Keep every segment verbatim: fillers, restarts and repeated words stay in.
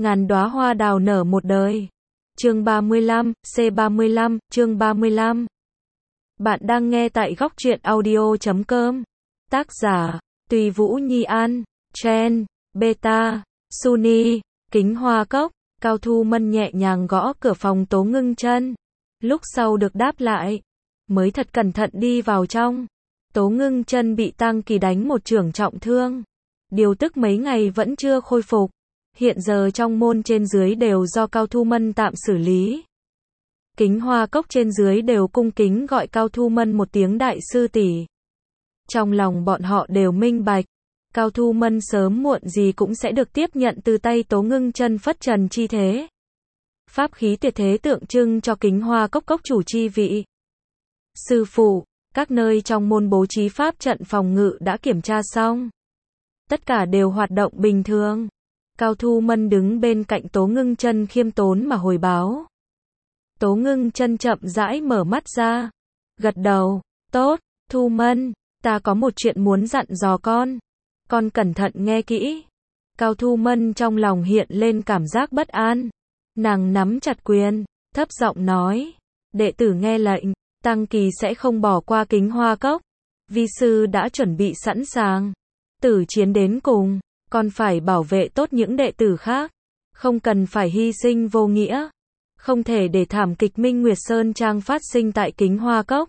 ngàn đóa hoa đào nở một đời. Chương ba mươi lăm, C ba mươi lăm, chương ba mươi lăm. Bạn đang nghe tại góc truyện audio chấm com. Tác giả, Tùy Vũ Nhi An, Chen, Beta, Suni, Kính Hoa Cốc. Cao Thu Mân nhẹ nhàng gõ cửa phòng Tố Ngưng Chân. Lúc sau được đáp lại, mới thật cẩn thận đi vào trong. Tố Ngưng Chân bị Tăng Kỳ đánh một chưởng trọng thương. Điều tức mấy ngày vẫn chưa khôi phục. Hiện giờ trong môn trên dưới đều do Cao Thu Mân tạm xử lý. Kính Hoa Cốc trên dưới đều cung kính gọi Cao Thu Mân một tiếng đại sư tỷ. Trong lòng bọn họ đều minh bạch, Cao Thu Mân sớm muộn gì cũng sẽ được tiếp nhận từ tay Tố Ngưng Chân phất trần chi thế. Pháp khí tuyệt thế tượng trưng cho Kính Hoa Cốc cốc chủ chi vị. Sư phụ, các nơi trong môn bố trí pháp trận phòng ngự đã kiểm tra xong. Tất cả đều hoạt động bình thường. Cao Thu Mân đứng bên cạnh Tố Ngưng Chân khiêm tốn mà hồi báo. Tố Ngưng Chân chậm rãi mở mắt ra, gật đầu, tốt, Thu Mân, ta có một chuyện muốn dặn dò con. Con cẩn thận nghe kỹ. Cao Thu Mân trong lòng hiện lên cảm giác bất an. Nàng nắm chặt quyền, thấp giọng nói, đệ tử nghe lệnh, Tăng Kỳ sẽ không bỏ qua Kính Hoa Cốc. Vi sư đã chuẩn bị sẵn sàng. Tử chiến đến cùng, còn phải bảo vệ tốt những đệ tử khác. Không cần phải hy sinh vô nghĩa. Không thể để thảm kịch Minh Nguyệt Sơn Trang phát sinh tại Kính Hoa Cốc.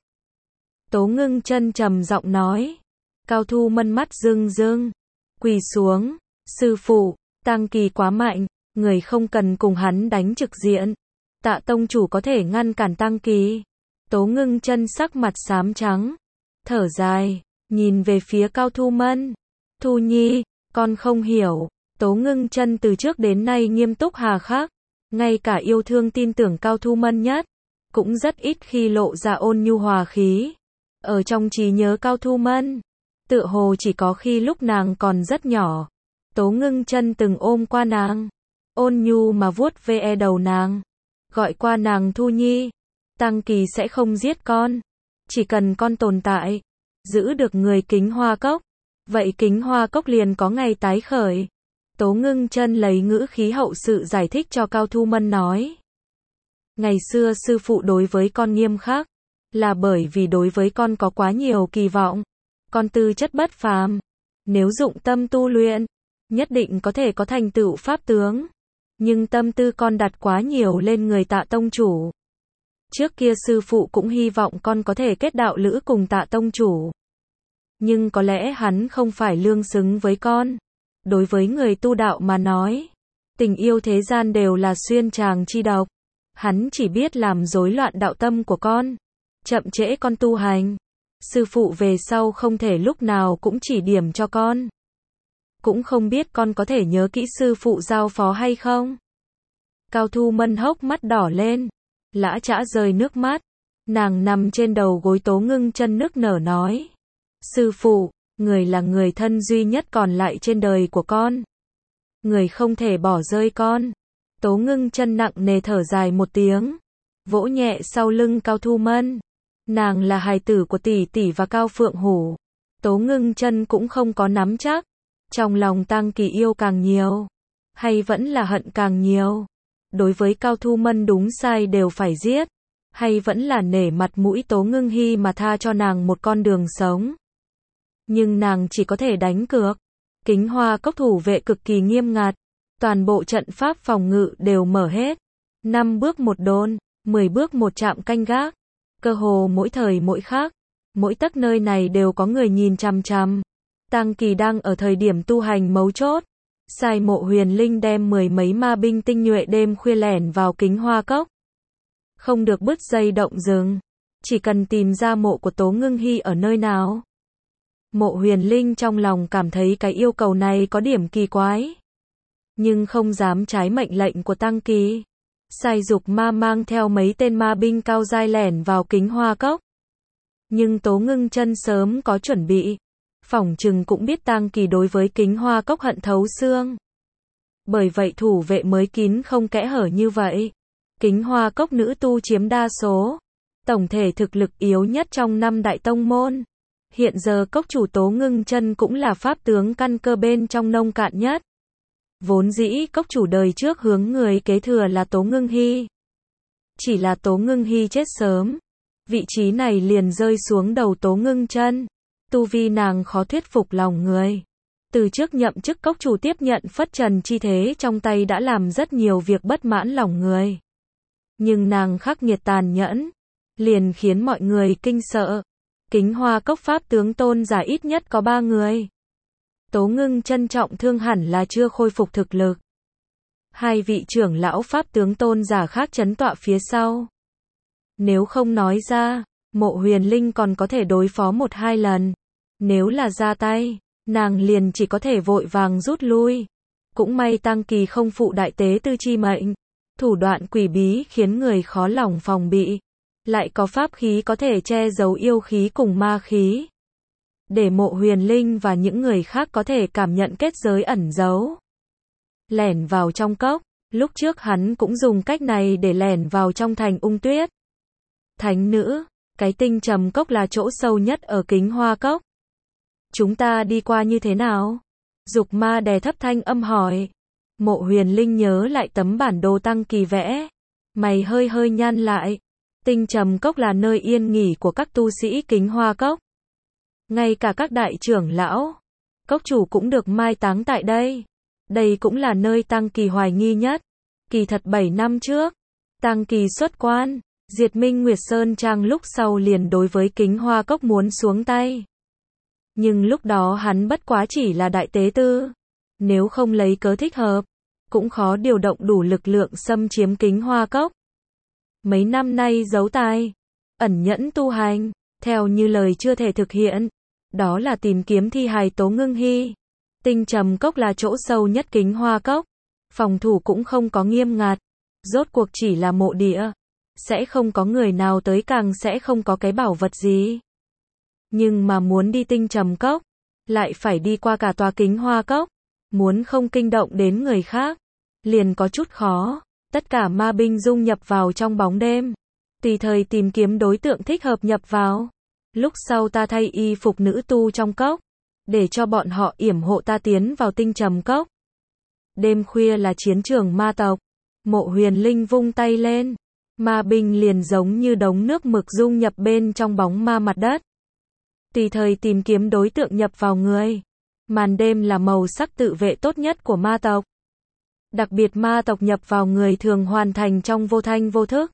Tố Ngưng Chân trầm giọng nói. Cao Thu Mân mắt rưng rưng, quỳ xuống, sư phụ, Tăng Kỳ quá mạnh, người không cần cùng hắn đánh trực diện. Tạ tông chủ có thể ngăn cản Tăng Kỳ. Tố Ngưng Chân sắc mặt xám trắng, thở dài, nhìn về phía Cao Thu Mân. Thu Nhi, con không hiểu. Tố Ngưng Chân từ trước đến nay nghiêm túc hà khắc, ngay cả yêu thương tin tưởng Cao Thu Mân nhất, cũng rất ít khi lộ ra ôn nhu hòa khí. Ở trong trí nhớ Cao Thu Mân, tựa hồ chỉ có khi lúc nàng còn rất nhỏ, Tố Ngưng Chân từng ôm qua nàng, ôn nhu mà vuốt ve đầu nàng, gọi qua nàng Thu Nhi. Tăng Kỳ sẽ không giết con, chỉ cần con tồn tại, giữ được người Kính Hoa Cốc, vậy Kính Hoa Cốc liền có ngày tái khởi. Tố Ngưng Chân lấy ngữ khí hậu sự giải thích cho Cao Thu Mân nói. Ngày xưa sư phụ đối với con nghiêm khắc, là bởi vì đối với con có quá nhiều kỳ vọng. Con tư chất bất phàm, nếu dụng tâm tu luyện, nhất định có thể có thành tựu pháp tướng. Nhưng tâm tư con đặt quá nhiều lên người Tạ tông chủ. Trước kia sư phụ cũng hy vọng con có thể kết đạo lữ cùng Tạ tông chủ. Nhưng có lẽ hắn không phải lương xứng với con. Đối với người tu đạo mà nói, tình yêu thế gian đều là xuyên tràng chi độc. Hắn chỉ biết làm rối loạn đạo tâm của con, chậm trễ con tu hành. Sư phụ về sau không thể lúc nào cũng chỉ điểm cho con. Cũng không biết con có thể nhớ kỹ sư phụ giao phó hay không. Cao Thu Mân hốc mắt đỏ lên, lã chã rơi nước mắt. Nàng nằm trên đầu gối Tố Ngưng Chân nức nở nói. Sư phụ, người là người thân duy nhất còn lại trên đời của con. Người không thể bỏ rơi con. Tố Ngưng Chân nặng nề thở dài một tiếng, vỗ nhẹ sau lưng Cao Thu Mân. Nàng là hài tử của tỷ tỷ và Cao Phượng Hổ. Tố Ngưng Chân cũng không có nắm chắc. Trong lòng Tăng Kỳ yêu càng nhiều, hay vẫn là hận càng nhiều. Đối với Cao Thu Mân đúng sai đều phải giết, hay vẫn là nể mặt mũi Tố Ngưng Hy mà tha cho nàng một con đường sống. Nhưng nàng chỉ có thể đánh cược. Kính Hoa Cốc thủ vệ cực kỳ nghiêm ngặt, toàn bộ trận pháp phòng ngự đều mở hết. Năm bước một đôn, mười bước một trạm canh gác. Cơ hồ mỗi thời mỗi khác, mỗi tấc nơi này đều có người nhìn chằm chằm. Tăng Kỳ đang ở thời điểm tu hành mấu chốt, sai Mộ Huyền Linh đem mười mấy ma binh tinh nhuệ đêm khuya lẻn vào Kính Hoa Cốc. Không được bứt dây động rừng, chỉ cần tìm ra mộ của Tố Ngưng Hy ở nơi nào. Mộ Huyền Linh trong lòng cảm thấy cái yêu cầu này có điểm kỳ quái, nhưng không dám trái mệnh lệnh của Tăng Kỳ. Sai dục ma mang theo mấy tên ma binh cao giai lẻn vào Kính Hoa Cốc. Nhưng Tố Ngưng Chân sớm có chuẩn bị, phỏng chừng cũng biết Tăng Kỳ đối với Kính Hoa Cốc hận thấu xương. Bởi vậy thủ vệ mới kín không kẽ hở như vậy. Kính Hoa Cốc nữ tu chiếm đa số, tổng thể thực lực yếu nhất trong năm đại tông môn. Hiện giờ cốc chủ Tố Ngưng Chân cũng là pháp tướng căn cơ bên trong nông cạn nhất. Vốn dĩ cốc chủ đời trước hướng người kế thừa là Tố Ngưng Hy. Chỉ là Tố Ngưng Hy chết sớm, vị trí này liền rơi xuống đầu Tố Ngưng Chân. Tu vi nàng khó thuyết phục lòng người. Từ trước nhậm chức cốc chủ tiếp nhận phất trần chi thế trong tay đã làm rất nhiều việc bất mãn lòng người. Nhưng nàng khắc nghiệt tàn nhẫn, liền khiến mọi người kinh sợ. Kính Hoa Cốc pháp tướng tôn giả ít nhất có ba người. Tố Ngưng Chân trọng thương hẳn là chưa khôi phục thực lực. Hai vị trưởng lão pháp tướng tôn giả khác trấn tọa phía sau. Nếu không nói ra, Mộ Huyền Linh còn có thể đối phó một hai lần. Nếu là ra tay, nàng liền chỉ có thể vội vàng rút lui. Cũng may Tăng Kỳ không phụ đại tế tư chi mệnh. Thủ đoạn quỷ bí khiến người khó lòng phòng bị. Lại có pháp khí có thể che giấu yêu khí cùng ma khí. Để Mộ Huyền Linh và những người khác có thể cảm nhận kết giới ẩn giấu. Lẻn vào trong cốc, lúc trước hắn cũng dùng cách này để lẻn vào trong thành Ung Tuyết. Thánh nữ, cái Tinh Trầm Cốc là chỗ sâu nhất ở Kính Hoa Cốc. Chúng ta đi qua như thế nào? Dục Ma đè thấp thanh âm hỏi. Mộ Huyền Linh nhớ lại tấm bản đồ Tăng Kỳ vẽ. Mày hơi hơi nhăn lại. Tinh Trầm Cốc là nơi yên nghỉ của các tu sĩ Kính Hoa Cốc. Ngay cả các đại trưởng lão, cốc chủ cũng được mai táng tại đây. Đây cũng là nơi Tăng Kỳ hoài nghi nhất. Kỳ thật bảy năm trước, Tăng Kỳ xuất quan, diệt Minh Nguyệt Sơn Trang lúc sau liền đối với Kính Hoa Cốc muốn xuống tay. Nhưng lúc đó hắn bất quá chỉ là đại tế tư. Nếu không lấy cớ thích hợp, cũng khó điều động đủ lực lượng xâm chiếm Kính Hoa Cốc. Mấy năm nay giấu tài, ẩn nhẫn tu hành, theo như lời chưa thể thực hiện. Đó là tìm kiếm thi hài Tố Ngưng Hy. Tinh Trầm Cốc là chỗ sâu nhất Kính Hoa Cốc. Phòng thủ cũng không có nghiêm ngặt. Rốt cuộc chỉ là mộ địa. Sẽ không có người nào tới, càng sẽ không có cái bảo vật gì. Nhưng mà muốn đi Tinh Trầm Cốc, lại phải đi qua cả tòa Kính Hoa Cốc. Muốn không kinh động đến người khác, liền có chút khó. Tất cả ma binh dung nhập vào trong bóng đêm. Tùy thời tìm kiếm đối tượng thích hợp nhập vào. Lúc sau ta thay y phục nữ tu trong cốc, để cho bọn họ yểm hộ ta tiến vào Tinh Trầm Cốc. Đêm khuya là chiến trường ma tộc. Mộ Huyền Linh vung tay lên, ma binh liền giống như đống nước mực dung nhập bên trong bóng ma mặt đất. Tùy thời tìm kiếm đối tượng nhập vào người. Màn đêm là màu sắc tự vệ tốt nhất của ma tộc. Đặc biệt ma tộc nhập vào người thường hoàn thành trong vô thanh vô thức.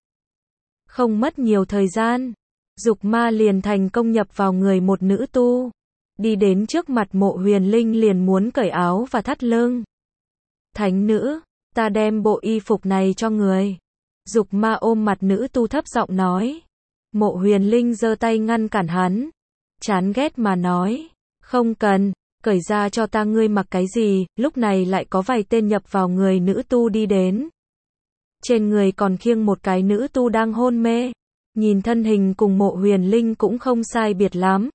Không mất nhiều thời gian, Dục Ma liền thành công nhập vào người một nữ tu. Đi đến trước mặt Mộ Huyền Linh liền muốn cởi áo và thắt lưng. Thánh nữ, ta đem bộ y phục này cho người. Dục Ma ôm mặt nữ tu thấp giọng nói. Mộ Huyền Linh giơ tay ngăn cản hắn. Chán ghét mà nói. Không cần, cởi ra cho ta, ngươi mặc cái gì. Lúc này lại có vài tên nhập vào người nữ tu đi đến. Trên người còn khiêng một cái nữ tu đang hôn mê. Nhìn thân hình cùng Mộ Huyền Linh cũng không sai biệt lắm.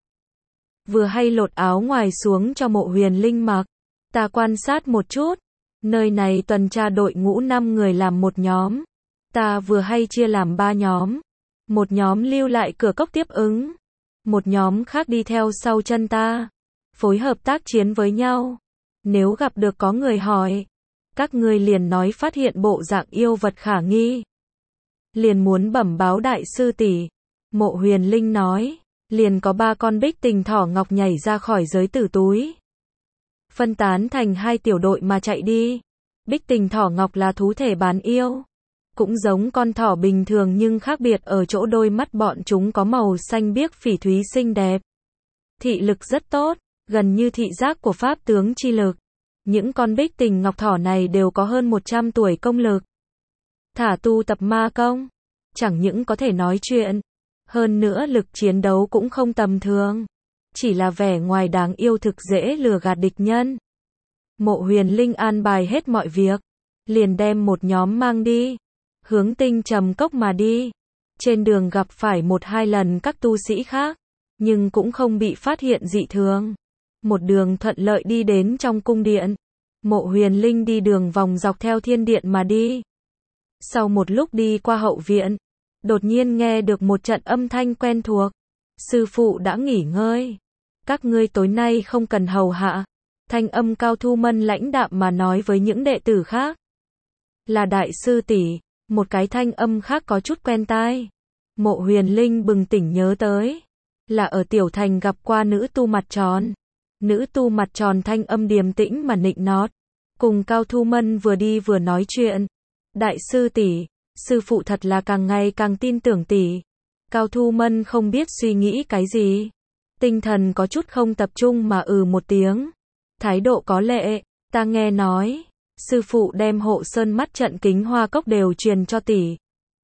Vừa hay lột áo ngoài xuống cho Mộ Huyền Linh mặc. Ta quan sát một chút. Nơi này tuần tra đội ngũ năm người làm một nhóm. Ta vừa hay chia làm ba nhóm. Một nhóm lưu lại cửa cốc tiếp ứng. Một nhóm khác đi theo sau chân ta. Phối hợp tác chiến với nhau. Nếu gặp được có người hỏi, các ngươi liền nói phát hiện bộ dạng yêu vật khả nghi. Liền muốn bẩm báo đại sư tỷ. Mộ Huyền Linh nói. Liền có ba con bích tình thỏ ngọc nhảy ra khỏi giới tử túi. Phân tán thành hai tiểu đội mà chạy đi. Bích tình thỏ ngọc là thú thể bán yêu. Cũng giống con thỏ bình thường nhưng khác biệt ở chỗ đôi mắt bọn chúng có màu xanh biếc phỉ thúy xinh đẹp. Thị lực rất tốt, gần như thị giác của pháp tướng chi lực. Những con bích tình ngọc thỏ này đều có hơn một trăm tuổi công lực. Thả tu tập ma công, chẳng những có thể nói chuyện, hơn nữa lực chiến đấu cũng không tầm thường. Chỉ là vẻ ngoài đáng yêu thực dễ lừa gạt địch nhân. Mộ Huyền Linh an bài hết mọi việc, liền đem một nhóm mang đi, hướng Tinh Trầm Cốc mà đi. Trên đường gặp phải một hai lần các tu sĩ khác, nhưng cũng không bị phát hiện dị thường. Một đường thuận lợi đi đến trong cung điện. Mộ Huyền Linh đi đường vòng dọc theo thiên điện mà đi. Sau một lúc đi qua hậu viện, đột nhiên nghe được một trận âm thanh quen thuộc. Sư phụ đã nghỉ ngơi. Các ngươi tối nay không cần hầu hạ. thanh âm Cao Thu Mân lãnh đạm mà nói với những đệ tử khác. Là đại sư tỷ, một cái thanh âm khác có chút quen tai. Mộ Huyền Linh bừng tỉnh nhớ tới, là ở Tiểu Thành gặp qua nữ tu mặt tròn. Nữ tu mặt tròn thanh âm điềm tĩnh mà nịnh nót, cùng Cao Thu Mân vừa đi vừa nói chuyện. Đại sư tỷ, sư phụ thật là càng ngày càng tin tưởng tỷ. Cao Thu Mân không biết suy nghĩ cái gì, tinh thần có chút không tập trung mà ừ một tiếng. Thái độ có lệ, ta nghe nói, sư phụ đem hộ sơn mắt trận Kính Hoa Cốc đều truyền cho tỷ.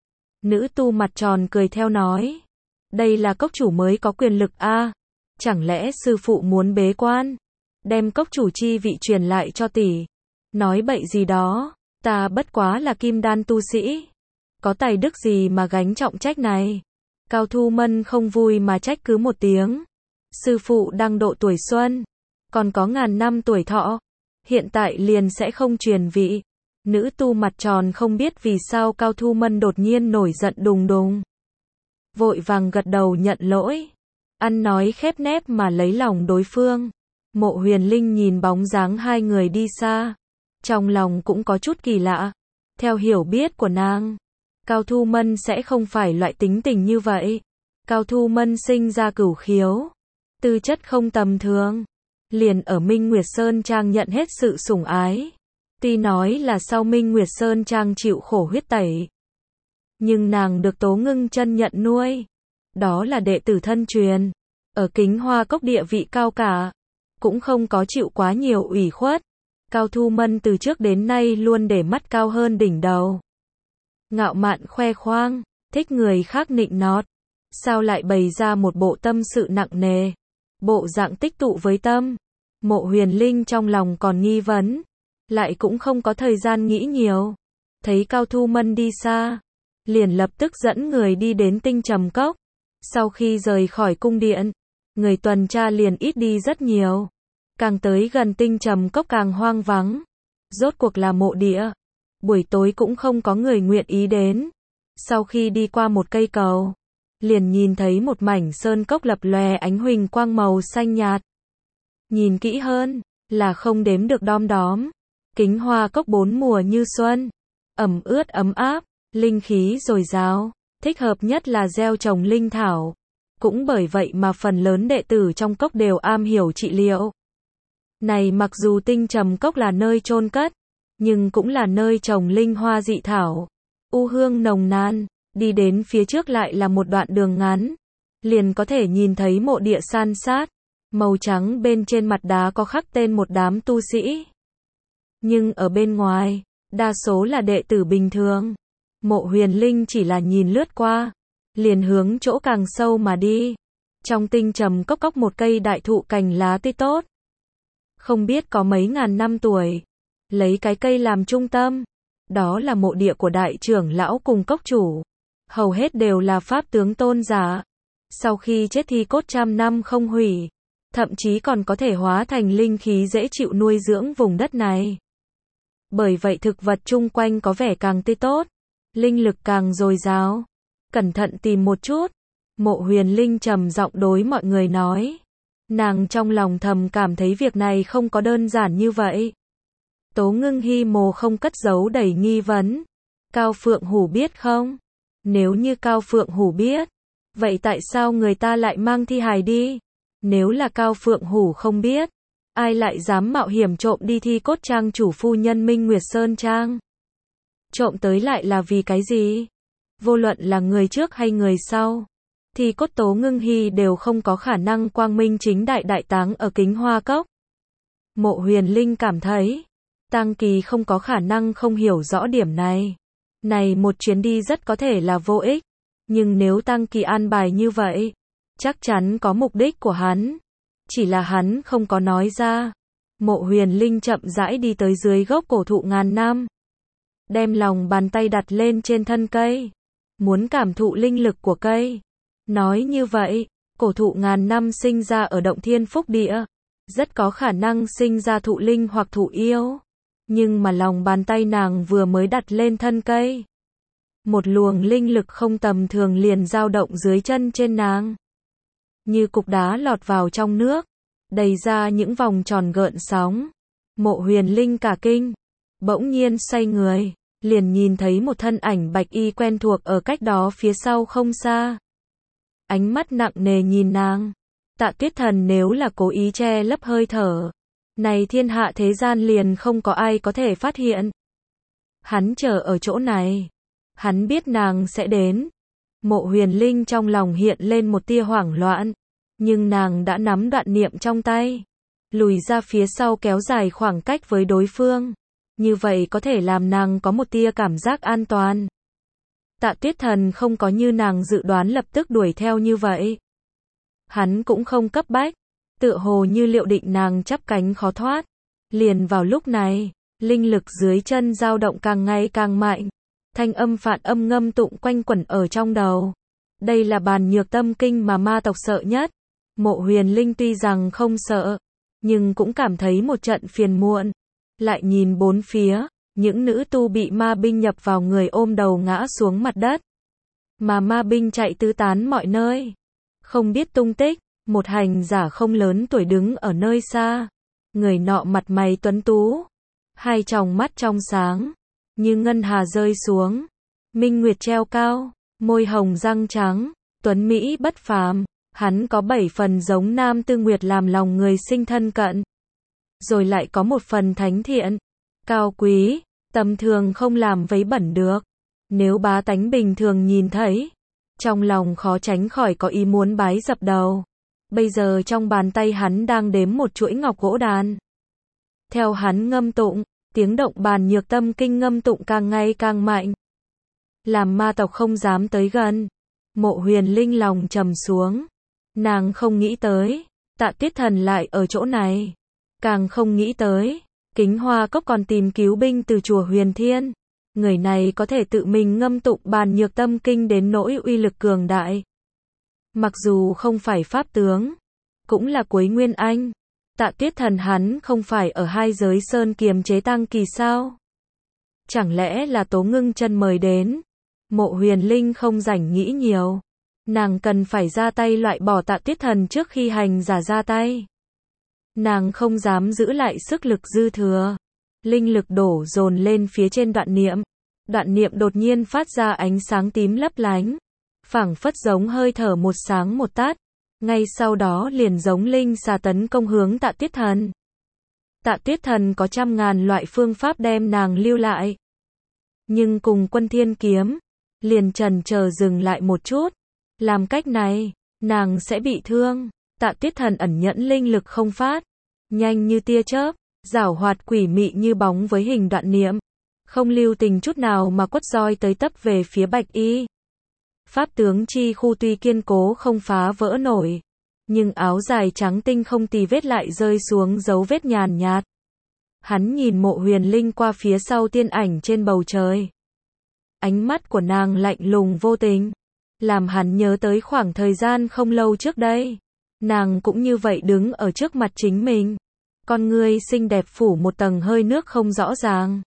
Nữ tu mặt tròn cười theo nói, đây là cốc chủ mới có quyền lực a, à? Chẳng lẽ sư phụ muốn bế quan, đem cốc chủ chi vị truyền lại cho tỷ? Nói bậy gì đó, ta bất quá là kim đan tu sĩ, có tài đức gì mà gánh trọng trách này? Cao Thu Mân không vui mà trách cứ một tiếng. Sư phụ đang độ tuổi xuân, còn có ngàn năm tuổi thọ, hiện tại liền sẽ không truyền vị. Nữ tu mặt tròn không biết vì sao Cao Thu Mân đột nhiên nổi giận đùng đùng. Vội vàng gật đầu nhận lỗi, ăn nói khép nép mà lấy lòng đối phương. Mộ Huyền Linh nhìn bóng dáng hai người đi xa, trong lòng cũng có chút kỳ lạ. Theo hiểu biết của nàng, Cao Thu Mân sẽ không phải loại tính tình như vậy. Cao Thu Mân sinh ra cửu khiếu, tư chất không tầm thường, liền ở Minh Nguyệt Sơn Trang nhận hết sự sủng ái. Tuy nói là sau Minh Nguyệt Sơn Trang chịu khổ huyết tẩy, nhưng nàng được Tố Ngưng Chân nhận nuôi, đó là đệ tử thân truyền, ở Kính Hoa Cốc địa vị cao cả, cũng không có chịu quá nhiều ủy khuất. Cao Thu Mân từ trước đến nay luôn để mắt cao hơn đỉnh đầu, ngạo mạn khoe khoang, thích người khác nịnh nót, sao lại bày ra một bộ tâm sự nặng nề, bộ dạng tích tụ với tâm. Mộ Huyền Linh trong lòng còn nghi vấn, lại cũng không có thời gian nghĩ nhiều. Thấy Cao Thu Mân đi xa, liền lập tức dẫn người đi đến Tinh Trầm Cốc. Sau khi rời khỏi cung điện, người tuần tra liền ít đi rất nhiều. Càng tới gần Tinh Trầm Cốc càng hoang vắng. Rốt cuộc là mộ địa, buổi tối cũng không có người nguyện ý đến. Sau khi đi qua một cây cầu, liền nhìn thấy một mảnh sơn cốc lập lòe ánh huỳnh quang màu xanh nhạt. Nhìn kỹ hơn, là không đếm được đom đóm. Kính Hoa Cốc bốn mùa như xuân, ẩm ướt ấm áp, linh khí dồi dào, thích hợp nhất là gieo trồng linh thảo. Cũng bởi vậy mà phần lớn đệ tử trong cốc đều am hiểu trị liệu. Này mặc dù Tinh Trầm Cốc là nơi chôn cất, nhưng cũng là nơi trồng linh hoa dị thảo, u hương nồng nàn. Đi đến phía trước lại là một đoạn đường ngắn, liền có thể nhìn thấy mộ địa san sát, màu trắng bên trên mặt đá có khắc tên một đám tu sĩ. Nhưng ở bên ngoài, đa số là đệ tử bình thường. Mộ Huyền Linh chỉ là nhìn lướt qua, liền hướng chỗ càng sâu mà đi. Trong Tinh Trầm Cốc cốc một cây đại thụ cành lá tươi tốt, không biết có mấy ngàn năm tuổi. Lấy cái cây làm trung tâm, đó là mộ địa của đại trưởng lão cùng cốc chủ. Hầu hết đều là pháp tướng tôn giả. Sau khi chết thì cốt trăm năm không hủy, thậm chí còn có thể hóa thành linh khí dễ chịu nuôi dưỡng vùng đất này. Bởi vậy thực vật chung quanh có vẻ càng tươi tốt, linh lực càng dồi dào. Cẩn thận tìm một chút, Mộ Huyền Linh trầm giọng đối mọi người nói. Nàng trong lòng thầm cảm thấy việc này không có đơn giản như vậy. Tố Ngưng Hi mồ không cất giấu đầy nghi vấn. Cao Phượng Hủ biết không? Nếu như Cao Phượng Hủ biết, vậy tại sao người ta lại mang thi hài đi? Nếu là Cao Phượng Hủ không biết, ai lại dám mạo hiểm trộm đi thi cốt trang chủ phu nhân Minh Nguyệt Sơn Trang? Trộm tới lại là vì cái gì? Vô luận là người trước hay người sau, thì cốt Tố Ngưng Hi đều không có khả năng quang minh chính đại đại táng ở Kính Hoa Cốc. Mộ Huyền Linh cảm thấy, Tang Kỳ không có khả năng không hiểu rõ điểm này. Này một chuyến đi rất có thể là vô ích, nhưng nếu Tang Kỳ an bài như vậy, chắc chắn có mục đích của hắn, chỉ là hắn không có nói ra. Mộ Huyền Linh chậm rãi đi tới dưới gốc cổ thụ ngàn năm, đem lòng bàn tay đặt lên trên thân cây, muốn cảm thụ linh lực của cây. Nói như vậy, cổ thụ ngàn năm sinh ra ở động thiên phúc địa, rất có khả năng sinh ra thụ linh hoặc thụ yêu. Nhưng mà lòng bàn tay nàng vừa mới đặt lên thân cây, một luồng linh lực không tầm thường liền dao động dưới chân trên nàng. Như cục đá lọt vào trong nước, đầy ra những vòng tròn gợn sóng. Mộ Huyền Linh cả kinh, bỗng nhiên xoay người, liền nhìn thấy một thân ảnh bạch y quen thuộc ở cách đó phía sau không xa. Ánh mắt nặng nề nhìn nàng. Tạ Tuyết Thần nếu là cố ý che lấp hơi thở, này thiên hạ thế gian liền không có ai có thể phát hiện. Hắn chờ ở chỗ này, hắn biết nàng sẽ đến. Mộ Huyền Linh trong lòng hiện lên một tia hoảng loạn, nhưng nàng đã nắm đoạn niệm trong tay, lùi ra phía sau kéo dài khoảng cách với đối phương, như vậy có thể làm nàng có một tia cảm giác an toàn. Tạ Tuyết Thần không có như nàng dự đoán lập tức đuổi theo như vậy. Hắn cũng không cấp bách, tựa hồ như liệu định nàng chắp cánh khó thoát. Liền vào lúc này, linh lực dưới chân dao động càng ngày càng mạnh, thanh âm phạn âm ngâm tụng quanh quẩn ở trong đầu. Đây là bàn nhược tâm kinh mà ma tộc sợ nhất. Mộ Huyền Linh tuy rằng không sợ, nhưng cũng cảm thấy một trận phiền muộn. Lại nhìn bốn phía, những nữ tu bị ma binh nhập vào người ôm đầu ngã xuống mặt đất. Mà ma binh chạy tứ tán mọi nơi, không biết tung tích. Một hành giả không lớn tuổi đứng ở nơi xa. Người nọ mặt mày tuấn tú, hai tròng mắt trong sáng, như ngân hà rơi xuống. Minh nguyệt treo cao, môi hồng răng trắng, tuấn mỹ bất phàm. Hắn có bảy phần giống Nam Tư Nguyệt làm lòng người sinh thân cận. Rồi lại có một phần thánh thiện, cao quý, tầm thường không làm vấy bẩn được. Nếu bá tánh bình thường nhìn thấy, trong lòng khó tránh khỏi có ý muốn bái dập đầu. Bây giờ trong bàn tay hắn đang đếm một chuỗi ngọc gỗ đàn. Theo hắn ngâm tụng, tiếng động bàn nhược tâm kinh ngâm tụng càng ngày càng mạnh, làm ma tộc không dám tới gần. Mộ Huyền Linh lòng trầm xuống. Nàng không nghĩ tới, Tạ Tuyết Thần lại ở chỗ này. Càng không nghĩ tới, Kính Hoa Cốc còn tìm cứu binh từ chùa Huyền Thiên. Người này có thể tự mình ngâm tụng bàn nhược tâm kinh đến nỗi uy lực cường đại. Mặc dù không phải pháp tướng, cũng là cuối nguyên anh. Tạ Tuyết Thần hắn không phải ở hai giới sơn kiềm chế tăng kỳ sao? Chẳng lẽ là Tố Ngưng Chân mời đến? Mộ Huyền Linh không rảnh nghĩ nhiều. Nàng cần phải ra tay loại bỏ Tạ Tuyết Thần trước khi hành giả ra tay. Nàng không dám giữ lại sức lực dư thừa. Linh lực đổ dồn lên phía trên đoạn niệm. Đoạn niệm đột nhiên phát ra ánh sáng tím lấp lánh, phảng phất giống hơi thở một sáng một tắt. Ngay sau đó liền giống linh xà tấn công hướng Tạ Tuyết Thần. Tạ Tuyết Thần có trăm ngàn loại phương pháp đem nàng lưu lại. Nhưng cùng Quân Thiên Kiếm, liền chần chờ dừng lại một chút. Làm cách này, nàng sẽ bị thương. Tạ Tuyết Thần ẩn nhẫn linh lực không phát, nhanh như tia chớp, giảo hoạt quỷ mị như bóng với hình đoạn niệm, không lưu tình chút nào mà quất roi tới tấp về phía Bạch Y. Pháp tướng chi khu tuy kiên cố không phá vỡ nổi, nhưng áo dài trắng tinh không tì vết lại rơi xuống dấu vết nhàn nhạt. Hắn nhìn Mộ Huyền Linh qua phía sau tiên ảnh trên bầu trời. Ánh mắt của nàng lạnh lùng vô tình, làm hắn nhớ tới khoảng thời gian không lâu trước đây. Nàng cũng như vậy đứng ở trước mặt chính mình. Con ngươi xinh đẹp phủ một tầng hơi nước không rõ ràng.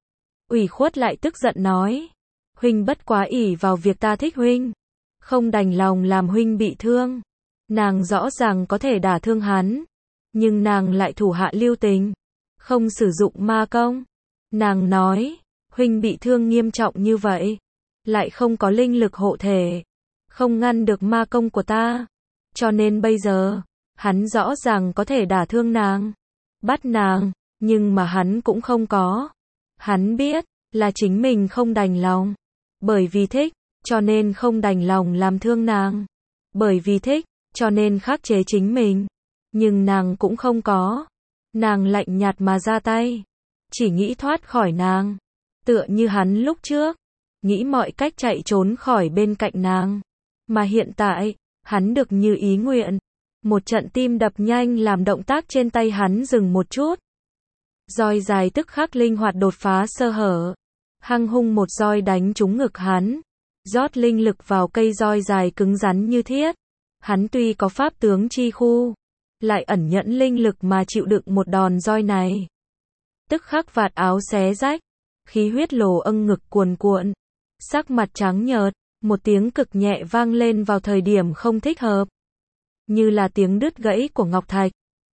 Ủy khuất lại tức giận nói. Huynh bất quá ỷ vào việc ta thích huynh, không đành lòng làm huynh bị thương. Nàng rõ ràng có thể đả thương hắn, nhưng nàng lại thủ hạ lưu tình, không sử dụng ma công. Nàng nói, huynh bị thương nghiêm trọng như vậy, lại không có linh lực hộ thể, không ngăn được ma công của ta. Cho nên bây giờ, hắn rõ ràng có thể đả thương nàng, bắt nàng, nhưng mà hắn cũng không có. Hắn biết, là chính mình không đành lòng. Bởi vì thích, cho nên không đành lòng làm thương nàng. Bởi vì thích, cho nên khắc chế chính mình. Nhưng nàng cũng không có. Nàng lạnh nhạt mà ra tay, chỉ nghĩ thoát khỏi nàng. Tựa như hắn lúc trước, nghĩ mọi cách chạy trốn khỏi bên cạnh nàng. Mà hiện tại, hắn được như ý nguyện. Một trận tim đập nhanh làm động tác trên tay hắn dừng một chút. Roi dài tức khắc linh hoạt đột phá sơ hở. Hăng hung một roi đánh trúng ngực hắn. Rót linh lực vào cây roi dài cứng rắn như thiết. Hắn tuy có pháp tướng chi khu, lại ẩn nhẫn linh lực mà chịu đựng một đòn roi này. Tức khắc vạt áo xé rách, khí huyết lồ âng ngực cuồn cuộn. Sắc mặt trắng nhợt, một tiếng cực nhẹ vang lên vào thời điểm không thích hợp. Như là tiếng đứt gãy của ngọc thạch.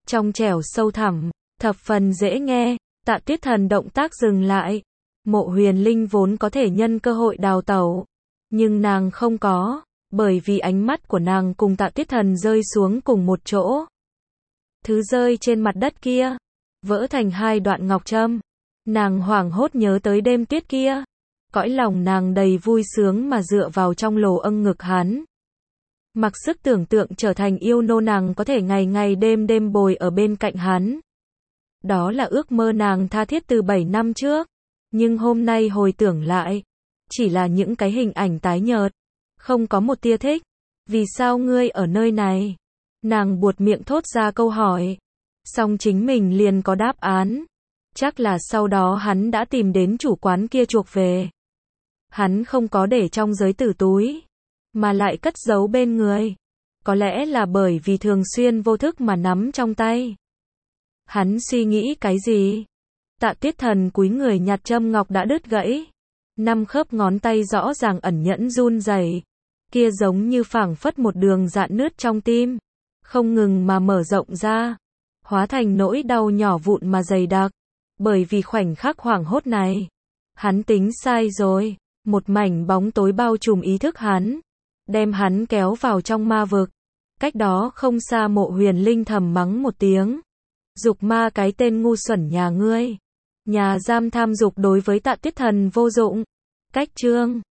trong trẻo sâu thẳm, thập phần dễ nghe. Tạ Tuyết Thần động tác dừng lại. Mộ Huyền Linh vốn có thể nhân cơ hội đào tẩu, nhưng nàng không có, bởi vì ánh mắt của nàng cùng Tạ Tuyết Thần rơi xuống cùng một chỗ. Thứ rơi trên mặt đất kia, vỡ thành hai đoạn ngọc trâm. Nàng hoảng hốt nhớ tới đêm tuyết kia. Cõi lòng nàng đầy vui sướng mà dựa vào trong lồ âng ngực hắn. Mặc sức tưởng tượng trở thành yêu nô, nàng có thể ngày ngày đêm đêm bồi ở bên cạnh hắn. Đó là ước mơ nàng tha thiết từ bảy năm trước. Nhưng hôm nay hồi tưởng lại, chỉ là những cái hình ảnh tái nhợt, không có một tia thích. Vì sao ngươi ở nơi này? Nàng buột miệng thốt ra câu hỏi. Song chính mình liền có đáp án. Chắc là sau đó hắn đã tìm đến chủ quán kia chuộc về. Hắn không có để trong giới tử túi, mà lại cất giấu bên người. Có lẽ là bởi vì thường xuyên vô thức mà nắm trong tay. Hắn suy nghĩ cái gì? Tạ Tuyết Thần cúi người nhặt châm ngọc đã đứt gãy. Năm khớp ngón tay rõ ràng ẩn nhẫn run rẩy. Kia giống như phảng phất một đường rạn nứt trong tim, không ngừng mà mở rộng ra, hóa thành nỗi đau nhỏ vụn mà dày đặc. Bởi vì khoảnh khắc hoảng hốt này, hắn tính sai rồi. Một mảnh bóng tối bao trùm ý thức hắn, đem hắn kéo vào trong ma vực. Cách đó không xa Mộ Huyền Linh thầm mắng một tiếng. Dục ma cái tên ngu xuẩn nhà ngươi. Nhà giam tham dục đối với Tạ Tuyết Thần vô dụng. Cách chương